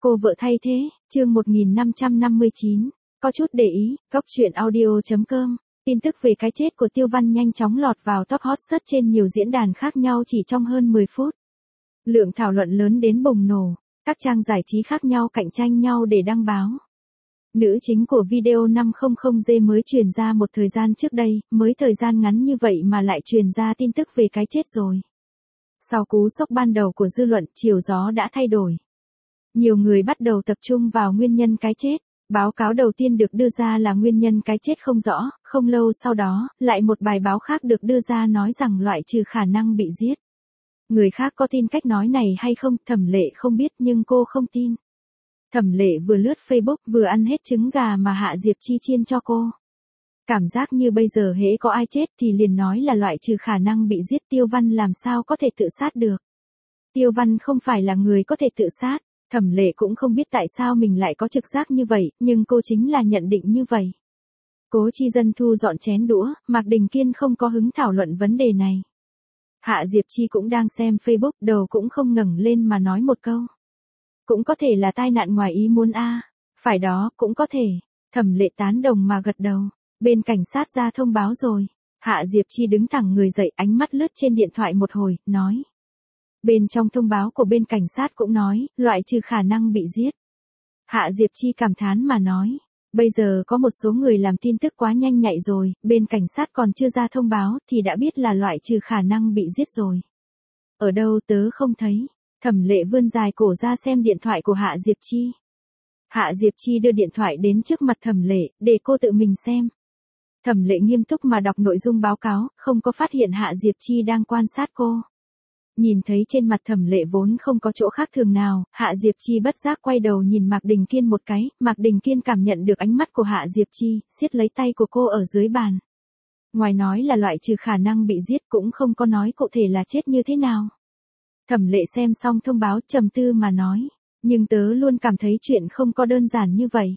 Cô vợ thay thế, chương 1559. Có chút để ý, góc truyện audio.com. Tin tức về cái chết của Tiêu Văn nhanh chóng lọt vào top hot search trên nhiều diễn đàn khác nhau chỉ trong hơn 10 phút. Lượng thảo luận lớn đến bùng nổ, các trang giải trí khác nhau cạnh tranh nhau để đăng báo. Nữ chính của video 500G mới truyền ra một thời gian trước đây, mới thời gian ngắn như vậy mà lại truyền ra tin tức về cái chết rồi. Sau cú sốc ban đầu của dư luận, chiều gió đã thay đổi. Nhiều người bắt đầu tập trung vào nguyên nhân cái chết. Báo cáo đầu tiên được đưa ra là nguyên nhân cái chết không rõ, không lâu sau đó, lại một bài báo khác được đưa ra nói rằng loại trừ khả năng bị giết. Người khác có tin cách nói này hay không, Thẩm Lệ không biết nhưng cô không tin. Thẩm Lệ vừa lướt Facebook vừa ăn hết trứng gà mà Hạ Diệp Chi chiên cho cô. Cảm giác như bây giờ hễ có ai chết thì liền nói là loại trừ khả năng bị giết. Tiêu Văn làm sao có thể tự sát được. Tiêu Văn không phải là người có thể tự sát. Thẩm Lệ cũng không biết tại sao mình lại có trực giác như vậy, nhưng cô chính là nhận định như vậy. Cố Chi Dân thu dọn chén đũa, Mạc Đình Kiên không có hứng thảo luận vấn đề này. Hạ Diệp Chi cũng đang xem Facebook, đầu cũng không ngẩng lên mà nói một câu. Cũng có thể là tai nạn ngoài ý muốn a. Phải đó, cũng có thể. Thẩm Lệ tán đồng mà gật đầu. Bên cảnh sát ra thông báo rồi. Hạ Diệp Chi đứng thẳng người dậy, ánh mắt lướt trên điện thoại một hồi, nói. Bên trong thông báo của bên cảnh sát cũng nói, loại trừ khả năng bị giết. Hạ Diệp Chi cảm thán mà nói, bây giờ có một số người làm tin tức quá nhanh nhạy rồi, bên cảnh sát còn chưa ra thông báo thì đã biết là loại trừ khả năng bị giết rồi. Ở đâu tớ không thấy. Thẩm Lệ vươn dài cổ ra xem điện thoại của Hạ Diệp Chi. Hạ Diệp Chi đưa điện thoại đến trước mặt Thẩm Lệ, để cô tự mình xem. Thẩm Lệ nghiêm túc mà đọc nội dung báo cáo, không có phát hiện Hạ Diệp Chi đang quan sát cô. Nhìn thấy trên mặt Thẩm Lệ vốn không có chỗ khác thường nào, Hạ Diệp Chi bất giác quay đầu nhìn Mạc Đình Kiên một cái, Mạc Đình Kiên cảm nhận được ánh mắt của Hạ Diệp Chi, siết lấy tay của cô ở dưới bàn. Ngoài nói là loại trừ khả năng bị giết cũng không có nói cụ thể là chết như thế nào. Thẩm Lệ xem xong thông báo trầm tư mà nói, nhưng tớ luôn cảm thấy chuyện không có đơn giản như vậy.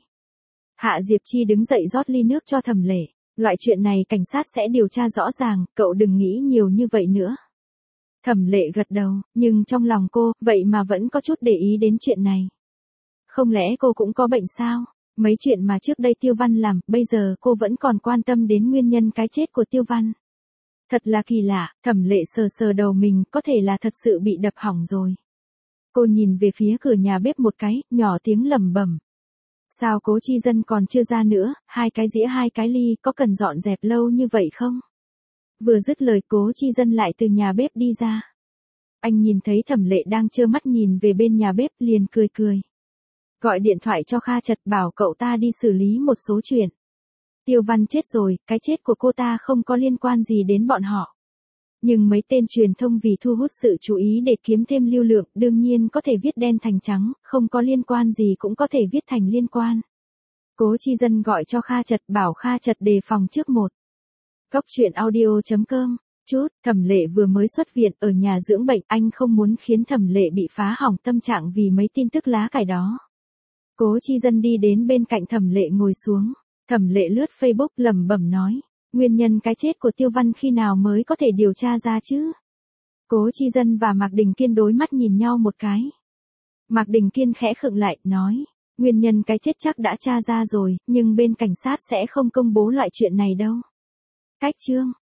Hạ Diệp Chi đứng dậy rót ly nước cho Thẩm Lệ, loại chuyện này cảnh sát sẽ điều tra rõ ràng, cậu đừng nghĩ nhiều như vậy nữa. Thẩm Lệ gật đầu, nhưng trong lòng cô, vậy mà vẫn có chút để ý đến chuyện này. Không lẽ cô cũng có bệnh sao? Mấy chuyện mà trước đây Tiêu Văn làm, bây giờ cô vẫn còn quan tâm đến nguyên nhân cái chết của Tiêu Văn. Thật là kỳ lạ, Thẩm Lệ sờ sờ đầu mình, có thể là thật sự bị đập hỏng rồi. Cô nhìn về phía cửa nhà bếp một cái, nhỏ tiếng lẩm bẩm. Sao Cố Chi Dân còn chưa ra nữa, 2 cái dĩa 2 cái ly, có cần dọn dẹp lâu như vậy không? Vừa dứt lời Cố Chi Dân lại từ nhà bếp đi ra. Anh nhìn thấy Thẩm Lệ đang trơ mắt nhìn về bên nhà bếp liền cười cười. Gọi điện thoại cho Kha Chật bảo cậu ta đi xử lý một số chuyện. Tiêu Văn chết rồi, cái chết của cô ta không có liên quan gì đến bọn họ. Nhưng mấy tên truyền thông vì thu hút sự chú ý để kiếm thêm lưu lượng đương nhiên có thể viết đen thành trắng, không có liên quan gì cũng có thể viết thành liên quan. Cố Chi Dân gọi cho Kha Chật bảo Kha Chật đề phòng trước một. Góc truyện audio.com. Thẩm Lệ vừa mới xuất viện ở nhà dưỡng bệnh, anh không muốn khiến Thẩm Lệ bị phá hỏng tâm trạng vì mấy tin tức lá cải đó. Cố Chi Dân đi đến bên cạnh Thẩm Lệ ngồi xuống. Thẩm Lệ lướt Facebook lẩm bẩm nói, nguyên nhân cái chết của Tiêu Văn khi nào mới có thể điều tra ra chứ? Cố Chi Dân và Mạc Đình Kiên đối mắt nhìn nhau một cái. Mạc Đình Kiên khẽ khựng lại, nói, nguyên nhân cái chết chắc đã tra ra rồi, nhưng bên cảnh sát sẽ không công bố loại chuyện này đâu. Cách chương